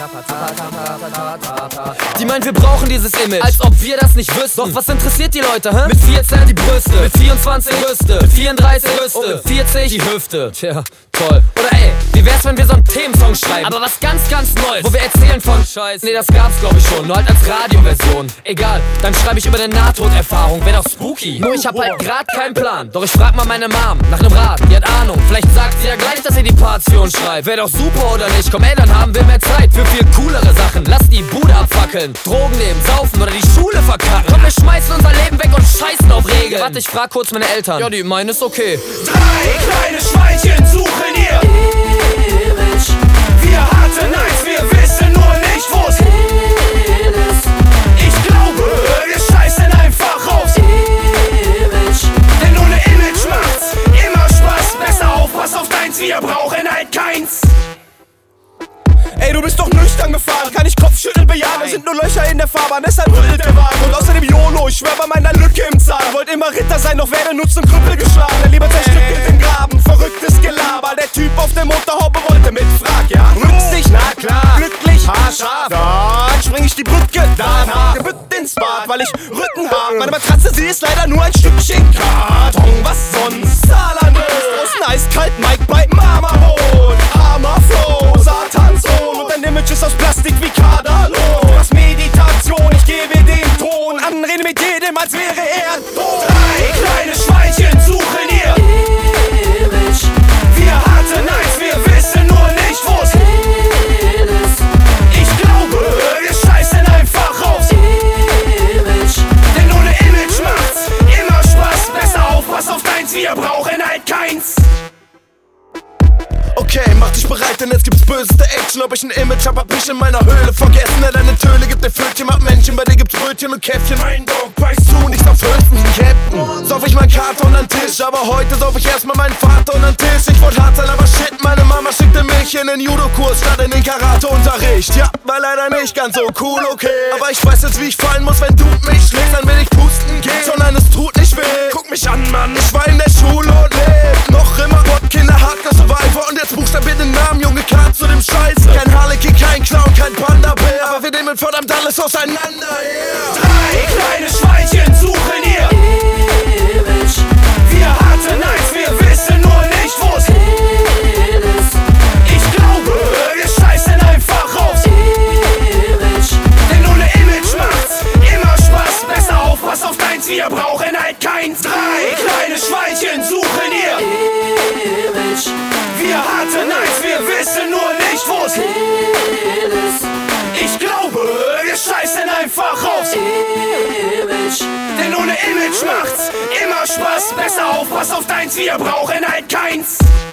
Die meinen, wir brauchen dieses Image, als ob wir das nicht wüssten. Doch was interessiert die Leute, hä? Mit 14 die Brüste, mit 24 Brüste, mit 34 Brüste, und mit 40 die Hüfte. Tja, toll. Oder ey, wie wär's, wenn wir so einen Themensong schreiben? Aber was ganz, ganz Neues, wo wir erzählen von Scheiß. Nee, das gab's glaub ich schon, nur halt als Radioversion. Egal, dann schreibe ich über eine Nahtoderfahrung, wär doch spooky. Nur ich hab halt grad keinen Plan. Doch ich frag mal meine Mom nach nem Rat, die hat Ahnung. Vielleicht sagt sie ja gleich, dass sie die Parts für uns schreibt. Wär doch super oder nicht? Komm ey, dann haben wir mehr Zeit für viel coolere Sachen. Lass die Bude abfackeln, Drogen nehmen, saufen oder die Schule verkacken. Komm, wir schmeißen unser Leben weg und scheißen auf Regeln. Warte, ich frag kurz meine Eltern. Ja, die meinen ist okay. 3 kleine Schweinchen suchen ihr Image. Wir hatten eins, wir wissen nur nicht, wo's hin ist. Ich glaube, wir scheißen einfach aufs Image. Denn ohne Image macht's immer Spaß. Besser aufpass auf deins, wir brauchen halt keins. Ey, du bist doch nüchtern gefahren, kann ich Kopfschütteln bejahen. Da sind nur Löcher in der Fahrbahn, deshalb rüttelt der Wagen. Und außerdem YOLO, ich schwör bei meiner Lücke im Zahn. Wollt immer Ritter sein, doch werde nur zum Krüppel geschlagen. Der lieber zerstückelt den Graben, verrücktes Gelaber. Der Typ auf der Motorhaube wollte mit Frag, ja. Rückstig, na klar, glücklich, haarscharf. Dann spring ich die Brücke, danach gebückt ins Bad, weil ich Rücken hab. Meine Matratze, sie ist leider nur ein Stückchen Karton. Was sonst? Saarland ist draußen eiskalt, Mike bei Mama Rot. Armer Flow, Satanssohn. Und dein Image ist aus Plastik wie Kadalo. Du hast Meditation, ich gebe den Ton an, rede mit jedem, als wäre er tot. 3 kleine Schweinchen suchen ihr Image. Wir hatten eins, wir wissen nur nicht, wo's hin ist. Ich glaube, wir scheißen einfach aufs Image. Denn ohne Image macht's immer Spaß. Besser aufpass auf deins, wir brauchen halt keins. Okay, mach dich bereit, denn jetzt gibt's böseste Action. Ob ich ein Image hab mich in meiner Höhle vergessen. Denn deine Töle gibt dir Pfötchen, macht Männchen. Bei dir gibt's Brötchen und Käffchen. Mein Dog beißt zu und ich sauf höchstens einen Captain. Sauf ich mein Kater und an Tisch, aber heute sauf ich erstmal meinen Vater und an Tisch. Ich wollte hart sein, aber shit, meine Mama schickte mich in den Judo-Kurs statt in den Karate-Unterricht. Ja, war leider nicht ganz so cool, okay. Aber ich weiß jetzt, wie ich fallen muss, wenn du mich schlägst. Dann will ich pusten gehen, schon nein, es tut nicht weh. Guck mich an, Mann, ich war in der Schule und leb noch immer Kinder, Hardcore Survivor. Und jetzt buchstabiert den Namen, Junge, K zu dem Scheiß. Kein Harlequin, kein Clown, kein Panda-Bär. Aber wir nehmen verdammt alles auseinander, yeah. 3 kleine Schweinchen suchen ihr Image. Wir hatten eins, wir wissen nur nicht, wo's hin ist. Ich glaube, wir scheißen einfach aufs Image. Denn ohne Image macht's immer Spaß. Besser aufpass auf deins, wir brauchen halt keins. 3 kleine Schweinchen suchen ihr Image. Wir hatten eins, wir wissen nur nicht, wo's hin ist. Ich glaube, wir scheißen einfach aufs Image. Denn ohne Image macht's immer Spaß. Besser aufpass auf deins, wir brauchen halt keins.